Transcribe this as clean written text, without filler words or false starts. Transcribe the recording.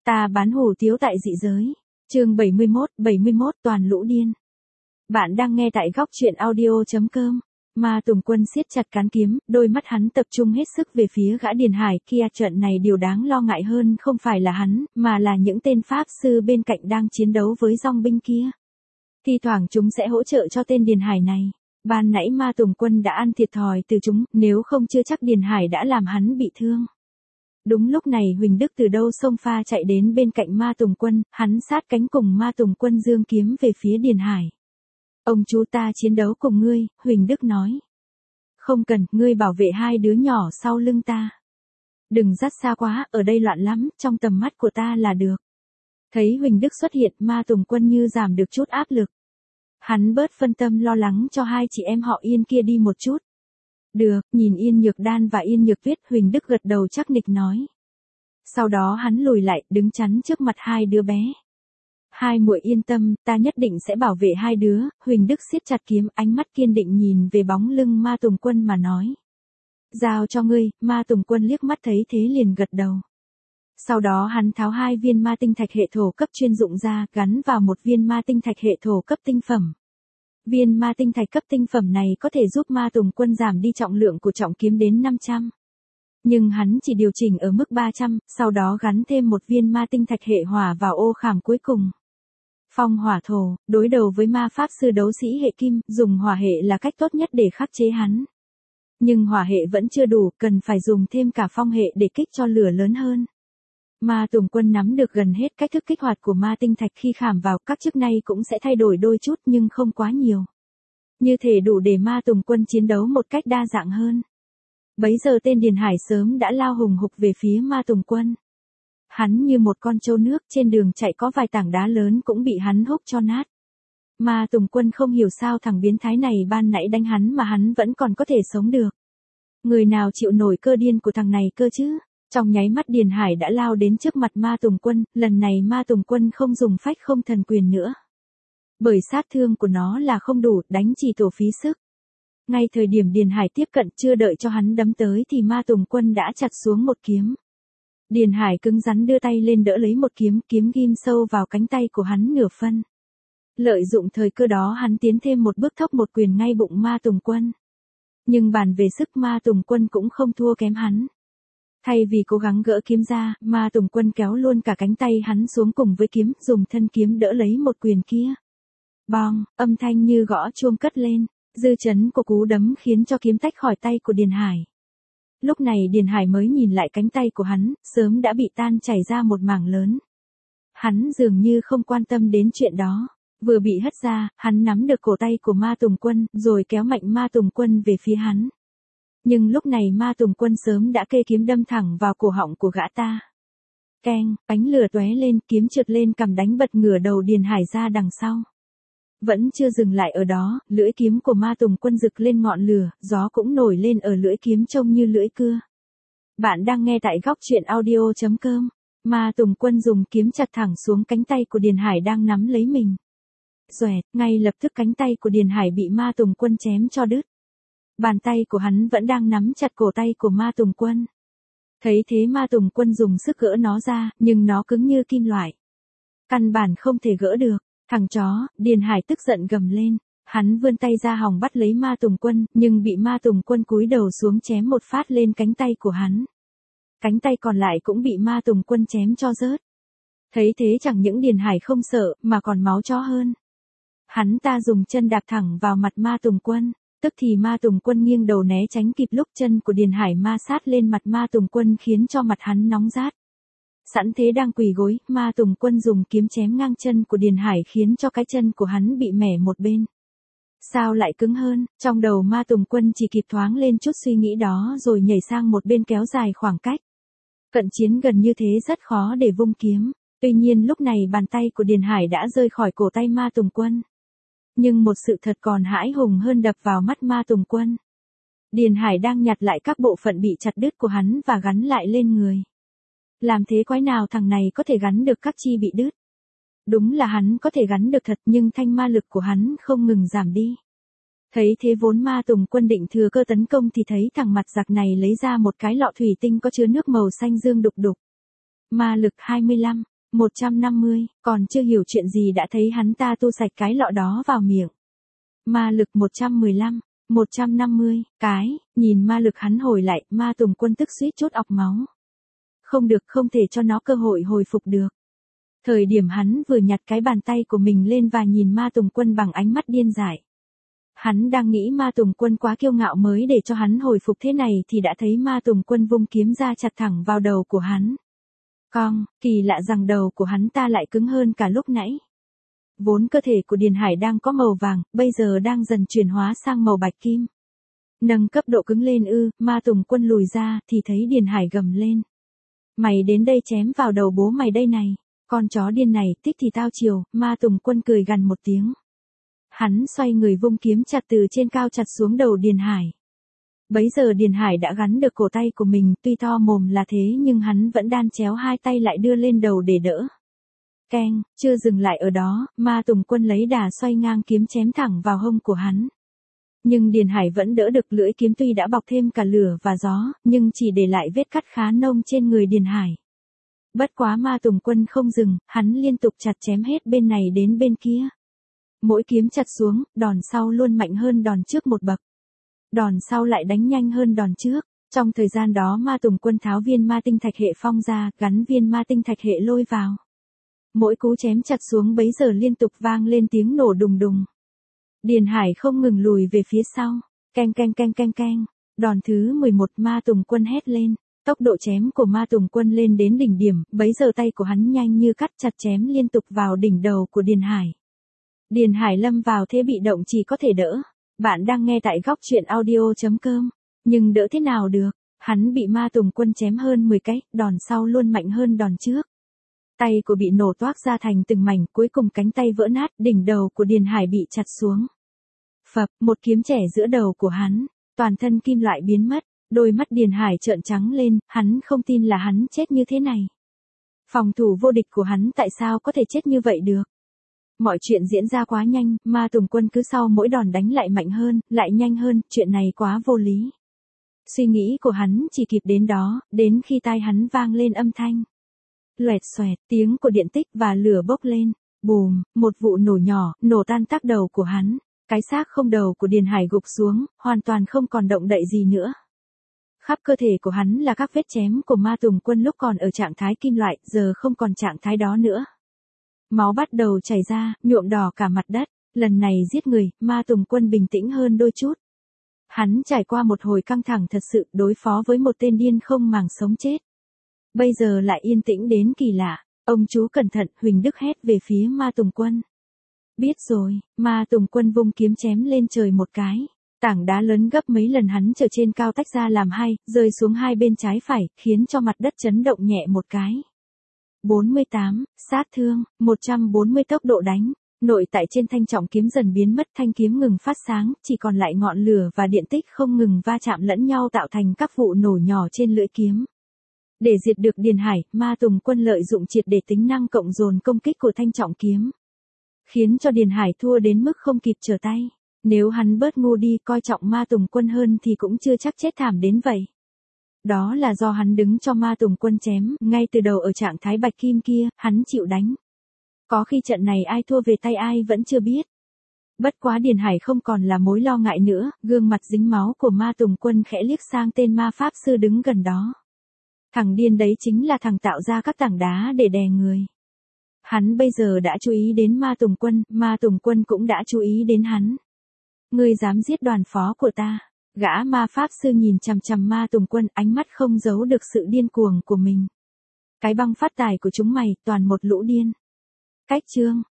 Ta bán hủ tiếu tại dị giới. Chương 71 toàn lũ điên. Bạn đang nghe tại góc truyện audio.com. Ma Tùng Quân siết chặt cán kiếm, đôi mắt hắn tập trung hết sức về phía gã Điền Hải kia. Trận này điều đáng lo ngại hơn không phải là hắn, mà là những tên pháp sư bên cạnh đang chiến đấu với dòng binh kia. Thi thoảng chúng sẽ hỗ trợ cho tên Điền Hải này. Ban nãy Ma Tùng Quân đã ăn thiệt thòi từ chúng, nếu không chưa chắc Điền Hải đã làm hắn bị thương. Đúng lúc này Huỳnh Đức từ đâu xông pha chạy đến bên cạnh Ma Tùng Quân, hắn sát cánh cùng Ma Tùng Quân giương kiếm về phía Điền Hải. Ông chú ta chiến đấu cùng ngươi, Huỳnh Đức nói. Không cần, ngươi bảo vệ hai đứa nhỏ sau lưng ta. Đừng dắt xa quá, ở đây loạn lắm, trong tầm mắt của ta là được. Thấy Huỳnh Đức xuất hiện, Ma Tùng Quân như giảm được chút áp lực. Hắn bớt phân tâm lo lắng cho hai chị em họ Yên kia đi một chút. Được, nhìn Yên Nhược Đan và Yên Nhược Tuyết, Huỳnh Đức gật đầu chắc nịch nói. Sau đó hắn lùi lại, đứng chắn trước mặt hai đứa bé. Hai muội yên tâm, ta nhất định sẽ bảo vệ hai đứa. Huỳnh Đức siết chặt kiếm, ánh mắt kiên định nhìn về bóng lưng Ma Tùng Quân mà nói. Giao cho ngươi. Ma Tùng Quân liếc mắt thấy thế liền gật đầu. Sau đó hắn tháo hai viên ma tinh thạch hệ thổ cấp chuyên dụng ra, gắn vào một viên ma tinh thạch hệ thổ cấp tinh phẩm. Viên ma tinh thạch cấp tinh phẩm này có thể giúp Ma Tùng Quân giảm đi trọng lượng của trọng kiếm đến 500. Nhưng hắn chỉ điều chỉnh ở mức 300, sau đó gắn thêm một viên ma tinh thạch hệ hỏa vào ô khảm cuối cùng. Phong hỏa thổ, đối đầu với ma pháp sư đấu sĩ hệ kim, dùng hỏa hệ là cách tốt nhất để khắc chế hắn. Nhưng hỏa hệ vẫn chưa đủ, cần phải dùng thêm cả phong hệ để kích cho lửa lớn hơn. Ma Tùng Quân nắm được gần hết cách thức kích hoạt của ma tinh thạch khi khảm vào, các chức năng cũng sẽ thay đổi đôi chút nhưng không quá nhiều. Như thể đủ để Ma Tùng Quân chiến đấu một cách đa dạng hơn. Bấy giờ tên Điền Hải sớm đã lao hùng hục về phía Ma Tùng Quân. Hắn như một con trâu nước, trên đường chạy có vài tảng đá lớn cũng bị hắn húc cho nát. Ma Tùng Quân không hiểu sao thằng biến thái này ban nãy đánh hắn mà hắn vẫn còn có thể sống được. Người nào chịu nổi cơ điên của thằng này cơ chứ? Trong nháy mắt Điền Hải đã lao đến trước mặt Ma Tùng Quân, lần này Ma Tùng Quân không dùng phách không thần quyền nữa. Bởi sát thương của nó là không đủ, đánh chỉ tổ phí sức. Ngay thời điểm Điền Hải tiếp cận, chưa đợi cho hắn đấm tới thì Ma Tùng Quân đã chặt xuống một kiếm. Điền Hải cứng rắn đưa tay lên đỡ lấy một kiếm, kiếm ghim sâu vào cánh tay của hắn nửa phân. Lợi dụng thời cơ đó hắn tiến thêm một bước thốc một quyền ngay bụng Ma Tùng Quân. Nhưng bàn về sức Ma Tùng Quân cũng không thua kém hắn. Thay vì cố gắng gỡ kiếm ra, Ma Tùng Quân kéo luôn cả cánh tay hắn xuống cùng với kiếm, dùng thân kiếm đỡ lấy một quyền kia. Bong, âm thanh như gõ chuông cất lên, dư chấn của cú đấm khiến cho kiếm tách khỏi tay của Điền Hải. Lúc này Điền Hải mới nhìn lại cánh tay của hắn, sớm đã bị tan chảy ra một mảng lớn. Hắn dường như không quan tâm đến chuyện đó. Vừa bị hất ra, hắn nắm được cổ tay của Ma Tùng Quân, rồi kéo mạnh Ma Tùng Quân về phía hắn. Nhưng lúc này Ma Tùng Quân sớm đã kê kiếm đâm thẳng vào cổ họng của gã ta. Keng, ánh lửa tóe lên, kiếm trượt lên cằm đánh bật ngửa đầu Điền Hải ra đằng sau. Vẫn chưa dừng lại ở đó, lưỡi kiếm của Ma Tùng Quân rực lên ngọn lửa, gió cũng nổi lên ở lưỡi kiếm trông như lưỡi cưa. Bạn đang nghe tại góc truyện audio.com. Ma Tùng Quân dùng kiếm chặt thẳng xuống cánh tay của Điền Hải đang nắm lấy mình. Xoẹt, ngay lập tức cánh tay của Điền Hải bị Ma Tùng Quân chém cho đứt. Bàn tay của hắn vẫn đang nắm chặt cổ tay của Ma Tùng Quân. Thấy thế Ma Tùng Quân dùng sức gỡ nó ra, nhưng nó cứng như kim loại. Căn bản không thể gỡ được. Thằng chó, Điền Hải tức giận gầm lên. Hắn vươn tay ra hòng bắt lấy Ma Tùng Quân, nhưng bị Ma Tùng Quân cúi đầu xuống chém một phát lên cánh tay của hắn. Cánh tay còn lại cũng bị Ma Tùng Quân chém cho rớt. Thấy thế chẳng những Điền Hải không sợ, mà còn máu chó hơn. Hắn ta dùng chân đạp thẳng vào mặt Ma Tùng Quân. Tức thì Ma Tùng Quân nghiêng đầu né tránh kịp lúc chân của Điền Hải ma sát lên mặt Ma Tùng Quân khiến cho mặt hắn nóng rát. Sẵn thế đang quỳ gối, Ma Tùng Quân dùng kiếm chém ngang chân của Điền Hải khiến cho cái chân của hắn bị mẻ một bên. Sao lại cứng hơn? Trong đầu Ma Tùng Quân chỉ kịp thoáng lên chút suy nghĩ đó rồi nhảy sang một bên kéo dài khoảng cách. Cận chiến gần như thế rất khó để vung kiếm. Tuy nhiên lúc này bàn tay của Điền Hải đã rơi khỏi cổ tay Ma Tùng Quân. Nhưng một sự thật còn hãi hùng hơn đập vào mắt Ma Tùng Quân. Điền Hải đang nhặt lại các bộ phận bị chặt đứt của hắn và gắn lại lên người. Làm thế quái nào thằng này có thể gắn được các chi bị đứt? Đúng là hắn có thể gắn được thật, nhưng thanh ma lực của hắn không ngừng giảm đi. Thấy thế vốn Ma Tùng Quân định thừa cơ tấn công thì thấy thằng mặt giặc này lấy ra một cái lọ thủy tinh có chứa nước màu xanh dương đục đục. Ma lực 25. 150, còn chưa hiểu chuyện gì đã thấy hắn ta tu sạch cái lọ đó vào miệng. Ma lực 115, 150, nhìn ma lực hắn hồi lại, Ma Tùng Quân tức suýt chốt ọc máu. Không được, không thể cho nó cơ hội hồi phục được. Thời điểm hắn vừa nhặt cái bàn tay của mình lên và nhìn Ma Tùng Quân bằng ánh mắt điên dại. Hắn đang nghĩ Ma Tùng Quân quá kiêu ngạo mới để cho hắn hồi phục thế này thì đã thấy Ma Tùng Quân vung kiếm ra chặt thẳng vào đầu của hắn. Kỳ lạ rằng đầu của hắn ta lại cứng hơn cả lúc nãy. Vốn cơ thể của Điền Hải đang có màu vàng, bây giờ đang dần chuyển hóa sang màu bạch kim. Nâng cấp độ cứng lên Ma Tùng Quân lùi ra thì thấy Điền Hải gầm lên. Mày đến đây chém vào đầu bố mày đây này, con chó điên này, thích thì tao chiều. Ma Tùng Quân cười gằn một tiếng. Hắn xoay người vung kiếm chặt từ trên cao chặt xuống đầu Điền Hải. Bấy giờ Điền Hải đã gắn được cổ tay của mình, tuy to mồm là thế nhưng hắn vẫn đan chéo hai tay lại đưa lên đầu để đỡ. Keng, chưa dừng lại ở đó, Ma Tùng Quân lấy đà xoay ngang kiếm chém thẳng vào hông của hắn. Nhưng Điền Hải vẫn đỡ được lưỡi kiếm, tuy đã bọc thêm cả lửa và gió, nhưng chỉ để lại vết cắt khá nông trên người Điền Hải. Bất quá Ma Tùng Quân không dừng, hắn liên tục chặt chém hết bên này đến bên kia. Mỗi kiếm chặt xuống, đòn sau luôn mạnh hơn đòn trước một bậc. Đòn sau lại đánh nhanh hơn đòn trước. Trong thời gian đó Ma Tùng Quân tháo viên ma tinh thạch hệ phong ra, gắn viên ma tinh thạch hệ lôi vào. Mỗi cú chém chặt xuống bấy giờ liên tục vang lên tiếng nổ đùng đùng. Điền Hải không ngừng lùi về phía sau. Keng keng keng keng keng. Đòn thứ 11 Ma Tùng Quân hét lên. Tốc độ chém của Ma Tùng Quân lên đến đỉnh điểm, bấy giờ tay của hắn nhanh như cắt chặt chém liên tục vào đỉnh đầu của Điền Hải. Điền Hải lâm vào thế bị động, chỉ có thể đỡ. Bạn đang nghe tại góc truyện audio.com. Nhưng đỡ thế nào được, hắn bị Ma Tùng Quân chém hơn 10 cái, đòn sau luôn mạnh hơn đòn trước. Tay của bị nổ toác ra thành từng mảnh, cuối cùng cánh tay vỡ nát, đỉnh đầu của Điền Hải bị chặt xuống. Phập, một kiếm chẻ giữa đầu của hắn, toàn thân kim loại biến mất, đôi mắt Điền Hải trợn trắng lên, hắn không tin là hắn chết như thế này. Phòng thủ vô địch của hắn tại sao có thể chết như vậy được? Mọi chuyện diễn ra quá nhanh, Ma Tùng Quân cứ sau mỗi đòn đánh lại mạnh hơn, lại nhanh hơn, chuyện này quá vô lý. Suy nghĩ của hắn chỉ kịp đến đó, đến khi tai hắn vang lên âm thanh. Loẹt xoẹt, tiếng của điện tích và lửa bốc lên. Bùm, một vụ nổ nhỏ, nổ tan tác đầu của hắn. Cái xác không đầu của Điền Hải gục xuống, hoàn toàn không còn động đậy gì nữa. Khắp cơ thể của hắn là các vết chém của Ma Tùng Quân lúc còn ở trạng thái kim loại, giờ không còn trạng thái đó nữa. Máu bắt đầu chảy ra, nhuộm đỏ cả mặt đất. Lần này giết người, Ma Tùng Quân bình tĩnh hơn đôi chút. Hắn trải qua một hồi căng thẳng thật sự, đối phó với một tên điên không màng sống chết. Bây giờ lại yên tĩnh đến kỳ lạ. Ông chú cẩn thận, Huỳnh Đức hét về phía Ma Tùng Quân. Biết rồi, Ma Tùng Quân vung kiếm chém lên trời một cái. Tảng đá lớn gấp mấy lần hắn trở trên cao tách ra làm hai, rơi xuống hai bên trái phải, khiến cho mặt đất chấn động nhẹ một cái. 48, sát thương, 140 tốc độ đánh. Nội tại trên thanh trọng kiếm dần biến mất, thanh kiếm ngừng phát sáng, chỉ còn lại ngọn lửa và điện tích không ngừng va chạm lẫn nhau tạo thành các vụ nổ nhỏ trên lưỡi kiếm. Để diệt được Điền Hải, Ma Tùng Quân lợi dụng triệt để tính năng cộng dồn công kích của thanh trọng kiếm. Khiến cho Điền Hải thua đến mức không kịp trở tay. Nếu hắn bớt ngu đi, coi trọng Ma Tùng Quân hơn thì cũng chưa chắc chết thảm đến vậy. Đó là do hắn đứng cho Ma Tùng Quân chém, ngay từ đầu ở trạng thái bạch kim kia, hắn chịu đánh. Có khi trận này ai thua về tay ai vẫn chưa biết. Bất quá Điền Hải không còn là mối lo ngại nữa, gương mặt dính máu của Ma Tùng Quân khẽ liếc sang tên ma pháp sư đứng gần đó. Thằng điên đấy chính là thằng tạo ra các tảng đá để đè người. Hắn bây giờ đã chú ý đến Ma Tùng Quân cũng đã chú ý đến hắn. Ngươi dám giết đoàn phó của ta? Gã ma pháp sư nhìn chằm chằm Ma Tùng Quân, ánh mắt không giấu được sự điên cuồng của mình. Cái băng phát tài của chúng mày, toàn một lũ điên. Cách chương